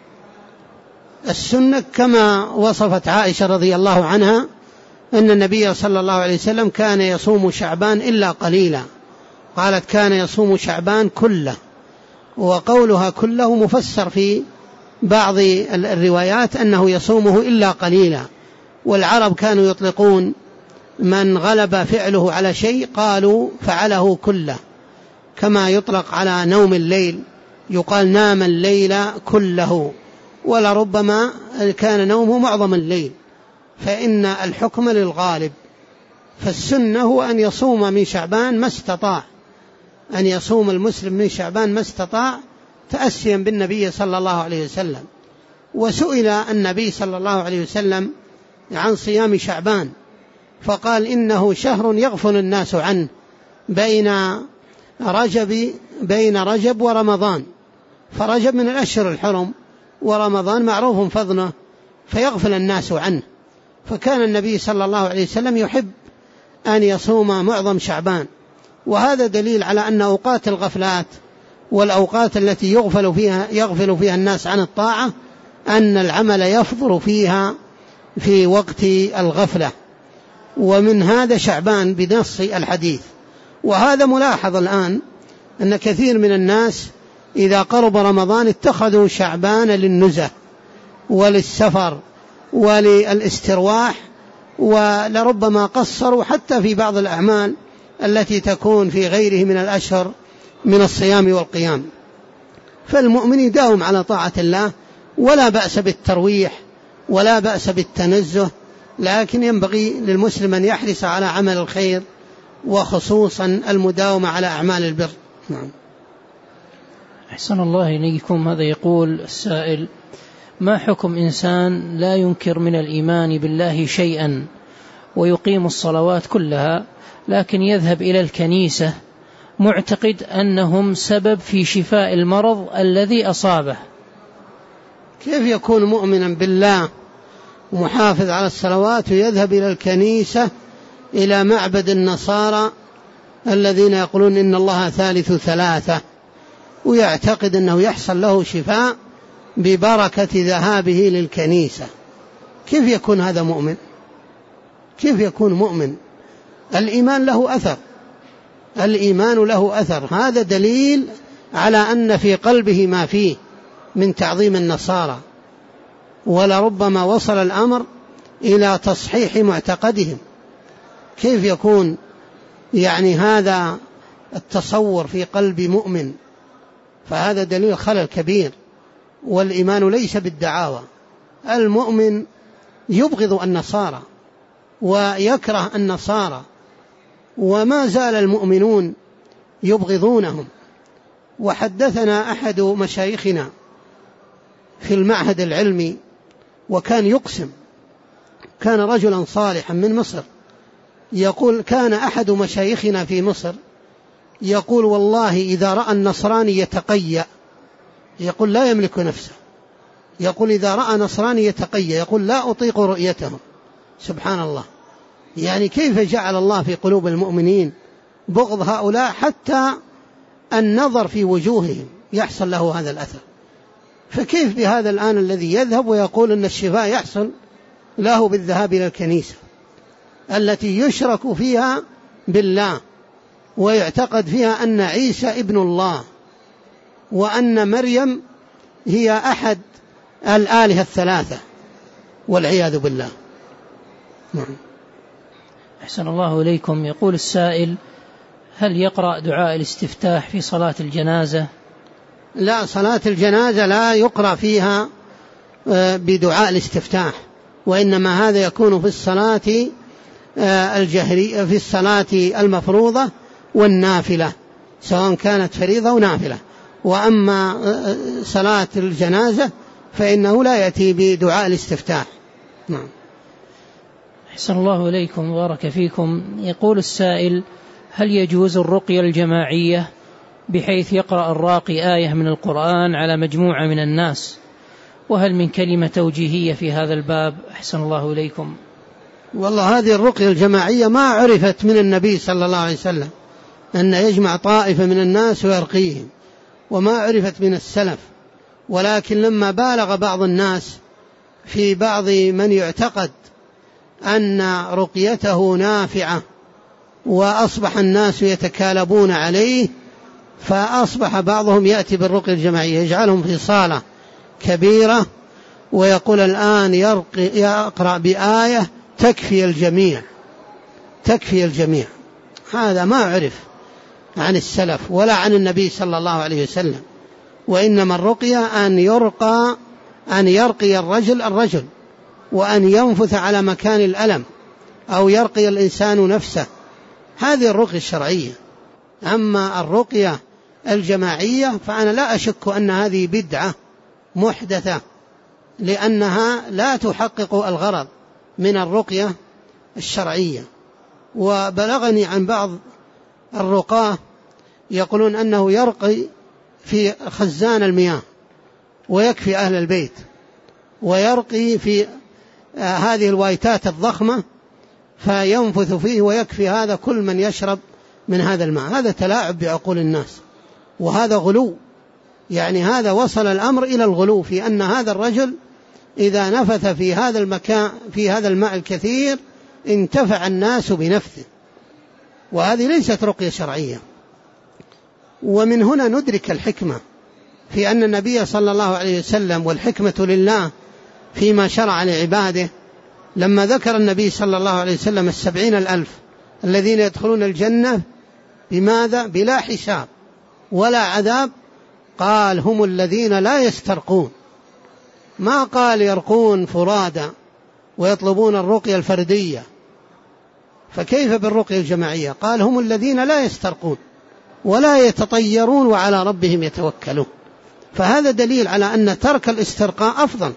السنة كما وصفت عائشة رضي الله عنها أن النبي صلى الله عليه وسلم كان يصوم شعبان إلا قليلا، قالت كان يصوم شعبان كله، وقولها كله مفسر في بعض الروايات أنه يصومه إلا قليلا. والعرب كانوا يطلقون من غلب فعله على شيء قالوا فعله كله، كما يطلق على نوم الليل يقال نام الليل كله، ولربما كان نومه معظم الليل، فإن الحكم للغالب. فالسنة هو أن يصوم من شعبان ما استطاع، أن يصوم المسلم من شعبان ما استطاع تأسيا بالنبي صلى الله عليه وسلم. وسئل النبي صلى الله عليه وسلم عن صيام شعبان فقال إنه شهر يغفل الناس عنه بين رجب بين رجب ورمضان، فرجب من الأشهر الحرم ورمضان معروف فضله فيغفل الناس عنه. فكان النبي صلى الله عليه وسلم يحب أن يصوم معظم شعبان، وهذا دليل على أن أوقات الغفلات والأوقات التي يغفل فيها, يغفل فيها الناس عن الطاعة أن العمل يفضل فيها في وقت الغفلة، ومن هذا شعبان بنص الحديث. وهذا ملاحظ الآن أن كثير من الناس إذا قرب رمضان اتخذوا شعبان للنزهة وللسفر وللاسترواح، ولربما قصروا حتى في بعض الأعمال التي تكون في غيره من الأشهر من الصيام والقيام. فالمؤمن يداوم على طاعة الله، ولا بأس بالترويح ولا بأس بالتنزه، لكن ينبغي للمسلم أن يحرص على عمل الخير وخصوصا المداومة على أعمال البر. نعم. أحسن الله إليكم. هذا يقول السائل: ما حكم إنسان لا ينكر من الإيمان بالله شيئا ويقيم الصلوات كلها، لكن يذهب إلى الكنيسة معتقد أنهم سبب في شفاء المرض الذي أصابه؟ كيف يكون مؤمنا بالله ومحافظ على الصلوات ويذهب إلى الكنيسة إلى معبد النصارى الذين يقولون إن الله ثالث ثلاثة، ويعتقد أنه يحصل له شفاء ببركة ذهابه للكنيسة؟ كيف يكون هذا مؤمن؟ كيف يكون مؤمن؟ الإيمان له أثر، الإيمان له أثر. هذا دليل على أن في قلبه ما فيه من تعظيم النصارى، ولربما وصل الأمر إلى تصحيح معتقدهم. كيف يكون يعني هذا التصور في قلب مؤمن؟ فهذا دليل خلل كبير. والإيمان ليس بالدعاوى. المؤمن يبغض النصارى ويكره النصارى، وما زال المؤمنون يبغضونهم. وحدثنا أحد مشايخنا في المعهد العلمي وكان يقسم. كان رجلا صالحا من مصر يقول: كان أحد مشايخنا في مصر يقول: والله إذا رأى النصراني يتقيأ، يقول لا يملك نفسه، يقول إذا رأى نصراني يتقيأ يقول لا أطيق رؤيتهم. سبحان الله، يعني كيف جعل الله في قلوب المؤمنين بغض هؤلاء حتى النظر في وجوههم يحصل له هذا الأثر. فكيف بهذا الآن الذي يذهب ويقول أن الشفاء يحصل له بالذهاب إلى الكنيسة التي يشرك فيها بالله ويعتقد فيها أن عيسى ابن الله وأن مريم هي أحد الآلهة الثلاثة والعياذ بالله. نعم. أحسن الله إليكم. يقول السائل: هل يقرأ دعاء الاستفتاح في صلاة الجنازة؟ لا، صلاة الجنازة لا يقرأ فيها بدعاء الاستفتاح، وإنما هذا يكون في الصلاة الجهرية، في الصلاة المفروضة والنافلة، سواء كانت فريضة أو نافلة. وأما صلاة الجنازة فإنه لا يأتي بدعاء الاستفتاح. نعم. أحسن الله إليكم وبارك فيكم. يقول السائل: هل يجوز الرقية الجماعية بحيث يقرأ الراقي آية من القرآن على مجموعة من الناس؟ وهل من كلمة توجيهية في هذا الباب؟ أحسن الله إليكم. والله هذه الرقية الجماعية ما عرفت من النبي صلى الله عليه وسلم أن يجمع طائفة من الناس ويرقيهم، وما عرفت من السلف، ولكن لما بالغ بعض الناس في بعض من يعتقد أن رقيته نافعة وأصبح الناس يتكالبون عليه، فأصبح بعضهم يأتي بالرقية الجماعية، يجعلهم في صالة كبيرة ويقول الآن يرقي يقرأ بآية تكفي الجميع تكفي الجميع. هذا ما عرف عن السلف ولا عن النبي صلى الله عليه وسلم. وإنما الرقية أن يرقى أن يرقي الرجل الرجل وأن ينفث على مكان الألم أو يرقي الإنسان نفسه، هذه الرقية الشرعية. أما الرقية الجماعية فأنا لا أشك أن هذه بدعة محدثة، لأنها لا تحقق الغرض من الرقية الشرعية. وبلغني عن بعض الرقاة يقولون أنه يرقي في خزان المياه ويكفي أهل البيت، ويرقي في هذه الوايتات الضخمة فينفث فيه ويكفي هذا كل من يشرب من هذا الماء. هذا تلاعب بعقول الناس، وهذا غلو، يعني هذا وصل الأمر إلى الغلو في أن هذا الرجل إذا نفث في هذا المكان في هذا الماء الكثير انتفع الناس بنفثه، وهذه ليست رقية شرعية. ومن هنا ندرك الحكمة في أن النبي صلى الله عليه وسلم، والحكمة لله فيما شرع لعباده، لما ذكر النبي صلى الله عليه وسلم السبعين الألف الذين يدخلون الجنة بماذا؟ بلا حساب ولا عذاب، قال هم الذين لا يسترقون، ما قال يرقون فرادى ويطلبون الرقية الفردية. فكيف بالرقية الجماعية؟ قال هم الذين لا يسترقون ولا يتطيرون وعلى ربهم يتوكلون. فهذا دليل على أن ترك الاسترقاء أفضل،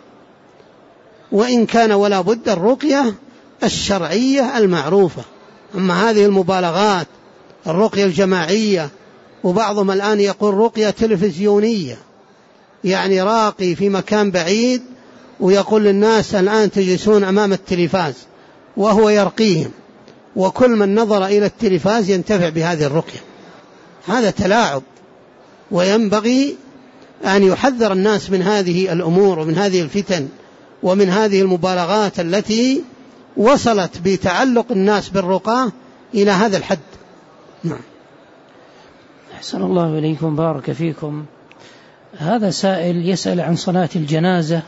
وإن كان ولا بد الرقية الشرعية المعروفة. أما هذه المبالغات الرقية الجماعية، وبعضهم الآن يقول رقية تلفزيونية، يعني راقي في مكان بعيد ويقول للناس الآن تجلسون أمام التلفاز وهو يرقيهم، وكل من نظر إلى التلفاز ينتفع بهذه الرقية. هذا تلاعب، وينبغي أن يحذر الناس من هذه الأمور ومن هذه الفتن ومن هذه المبالغات التي وصلت بتعلق الناس بالرقاة إلى هذا الحد. نعم. أحسن الله إليكم بارك فيكم. هذا سائل يسأل عن صلاة الجنازة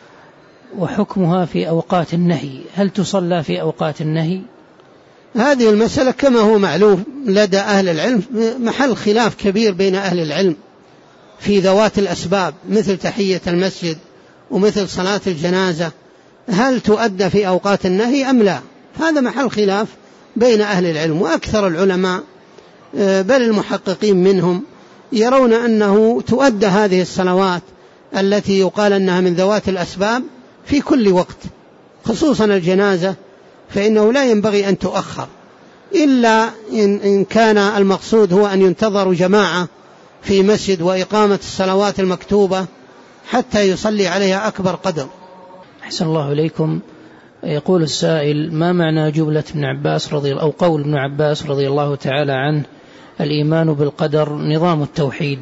وحكمها في أوقات النهي، هل تصلى في أوقات النهي؟ هذه المسألة كما هو معلوم لدى أهل العلم محل خلاف كبير بين أهل العلم في ذوات الأسباب، مثل تحية المسجد ومثل صلاة الجنازة، هل تؤدى في أوقات النهي أم لا؟ هذا محل خلاف بين أهل العلم. وأكثر العلماء بل المحققين منهم يرون أنه تؤدى هذه الصلوات التي يقال أنها من ذوات الأسباب في كل وقت، خصوصا الجنازة فإنه لا ينبغي أن تؤخر إلا إن كان المقصود هو أن ينتظر جماعة في مسجد وإقامة الصلوات المكتوبة حتى يصلي عليها أكبر قدر. أحسن الله إليكم. يقول السائل: ما معنى جملة ابن عباس رضي الله أو قول ابن عباس رضي الله تعالى عنه: الإيمان بالقدر نظام التوحيد؟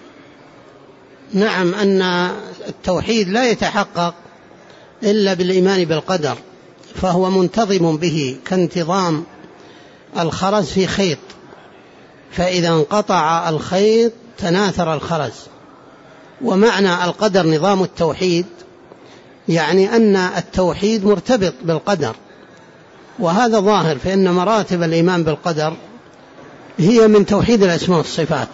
نعم، أن التوحيد لا يتحقق إلا بالإيمان بالقدر، فهو منتظم به كانتظام الخرز في خيط، فإذا انقطع الخيط تناثر الخرز. ومعنى القدر نظام التوحيد يعني أن التوحيد مرتبط بالقدر، وهذا ظاهر، فإن مراتب الإيمان بالقدر هي من توحيد الأسماء والصفات.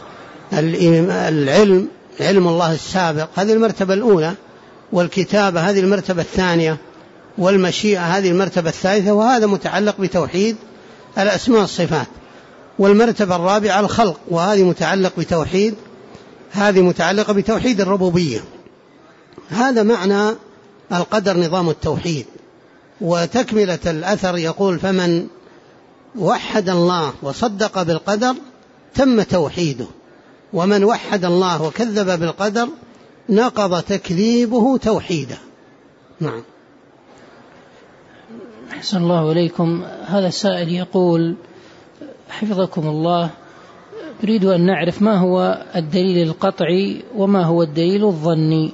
العلم، علم الله السابق، هذه المرتبة الأولى، والكتابة هذه المرتبة الثانية، والمشيئة هذه المرتبة الثالثة، وهذا متعلق بتوحيد الأسماء والصفات. والمرتبة الرابعة الخلق، وهذه متعلق بتوحيد هذه متعلقة بتوحيد الربوبية. هذا معنى القدر نظام التوحيد. وتكملة الأثر يقول: فمن وحد الله وصدق بالقدر تم توحيده، ومن وحد الله وكذب بالقدر نقض تكذيبه توحيدا. نعم. أحسن الله إليكم. هذا السائل يقول: حفظكم الله، نريد أن نعرف ما هو الدليل القطعي وما هو الدليل الظني.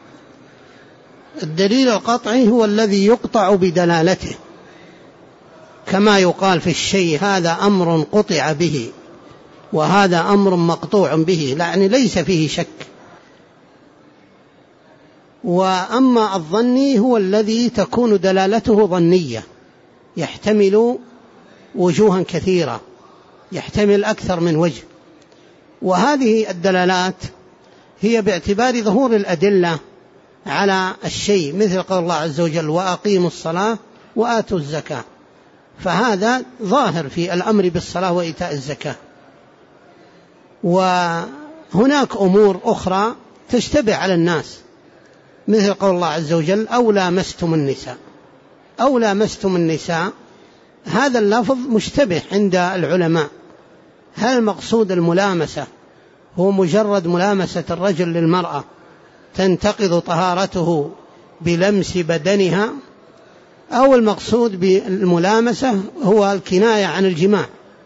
الدليل القطعي هو الذي يقطع بدلالته، كما يقال في الشيء: هذا أمر قطع به، وهذا أمر مقطوع به، يعني ليس فيه شك. وأما الظني هو الذي تكون دلالته ظنية، يحتمل وجوها كثيرة، يحتمل أكثر من وجه. وهذه الدلالات هي باعتبار ظهور الأدلة على الشيء، مثل قول الله عز وجل: وأقيموا الصلاة وآتوا الزكاة، فهذا ظاهر في الأمر بالصلاة وإيتاء الزكاة. وهناك أمور أخرى تشتبه على الناس، مثل قول الله عز وجل: أو لامستم النساء. أو لامستم النساء، هذا اللفظ مشتبه عند العلماء، هل المقصود الملامسة هو مجرد ملامسة الرجل للمرأة تنتقض طهارته بلمس بدنها، أو المقصود بالملامسة هو الكناية عن الجماع؟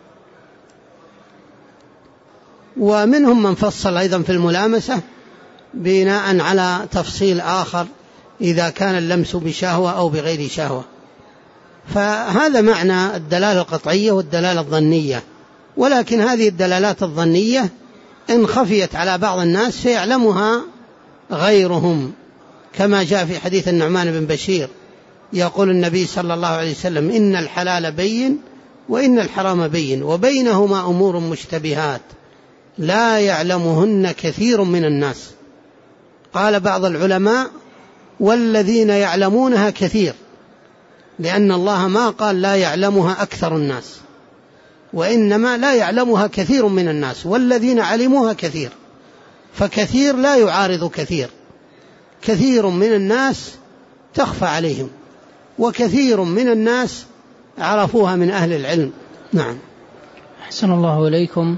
ومنهم من فصل أيضا في الملامسة بناء على تفصيل آخر، إذا كان اللمس بشهوة أو بغير شهوة. فهذا معنى الدلالة القطعية والدلالة الظنية. ولكن هذه الدلالات الظنية إن خفيت على بعض الناس فيعلمها غيرهم، كما جاء في حديث النعمان بن بشير، يقول النبي صلى الله عليه وسلم: إن الحلال بين وإن الحرام بين وبينهما أمور مشتبهات لا يعلمهن كثير من الناس. قال بعض العلماء: والذين يعلمونها كثير، لأن الله ما قال لا يعلمها أكثر الناس، وإنما لا يعلمها كثير من الناس، والذين علموها كثير، فكثير لا يعارض كثير. كثير من الناس تخفى عليهم، وكثير من الناس عرفوها من أهل العلم. نعم. أحسن الله إليكم.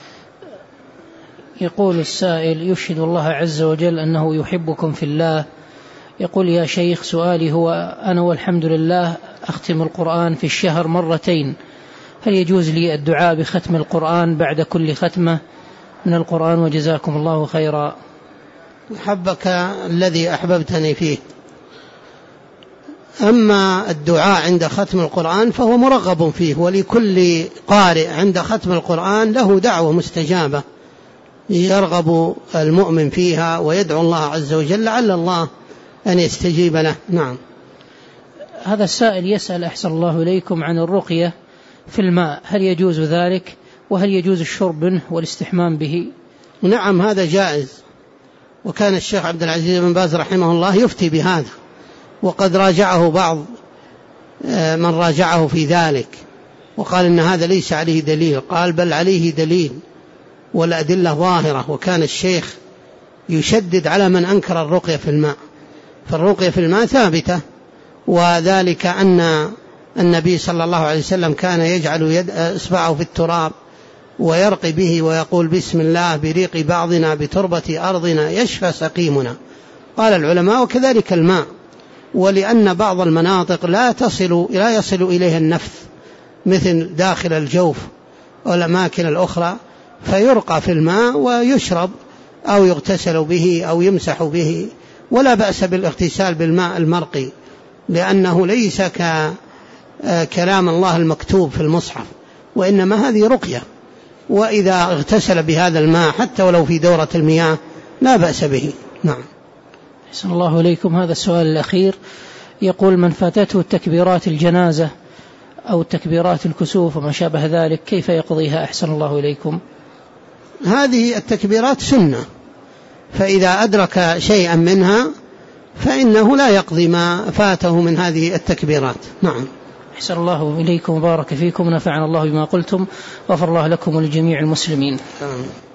يقول السائل: يشهد الله عز وجل أنه يحبكم في الله. يقول: يا شيخ، سؤالي هو: أنا والحمد لله أختم القرآن في الشهر مرتين، هل يجوز لي الدعاء بختم القرآن بعد كل ختمة من القرآن؟ وجزاكم الله خيرا. أحبك الذي أحببتني فيه. أما الدعاء عند ختم القرآن فهو مرغب فيه، ولكل قارئ عند ختم القرآن له دعوة مستجابة يرغب المؤمن فيها ويدعو الله عز وجل لعل الله أن يستجيب له. نعم. هذا السائل يسأل: أحسن الله إليكم، عن الرقية في الماء، هل يجوز ذلك؟ وهل يجوز الشرب منه والاستحمام به؟ نعم، هذا جائز، وكان الشيخ عبد العزيز بن باز رحمه الله يفتي بهذا، وقد راجعه بعض من راجعه في ذلك وقال إن هذا ليس عليه دليل، قال بل عليه دليل والأدلة ظاهرة. وكان الشيخ يشدد على من أنكر الرقية في الماء، فالرقية في الماء ثابتة، وذلك أن النبي صلى الله عليه وسلم كان يجعل يد إصبعه في التراب ويرقي به ويقول بسم الله بريق بعضنا بتربة أرضنا يشفى سقيمنا. قال العلماء وكذلك الماء، ولأن بعض المناطق لا تصل لا يصل إليها النفث مثل داخل الجوف والأماكن الأخرى، فيرقى في الماء ويشرب أو يغتسل به أو يمسح به، ولا بأس بالاغتسال بالماء المرقي، لأنه ليس كلام الله المكتوب في المصحف، وإنما هذه رقية، وإذا اغتسل بهذا الماء حتى ولو في دورة المياه لا بأس به. نعم. أحسن الله إليكم. هذا السؤال الأخير يقول: من فاتته تكبيرات الجنازة أو تكبيرات الكسوف وما شابه ذلك كيف يقضيها؟ أحسن الله إليكم. هذه التكبيرات سنة، فإذا أدرك شيئا منها فإنه لا يقضي ما فاته من هذه التكبيرات. نعم. أحسن الله إليكم وبارك فيكم ونفعنا الله بما قلتم وغفر الله لكم ولجميع المسلمين. آمين.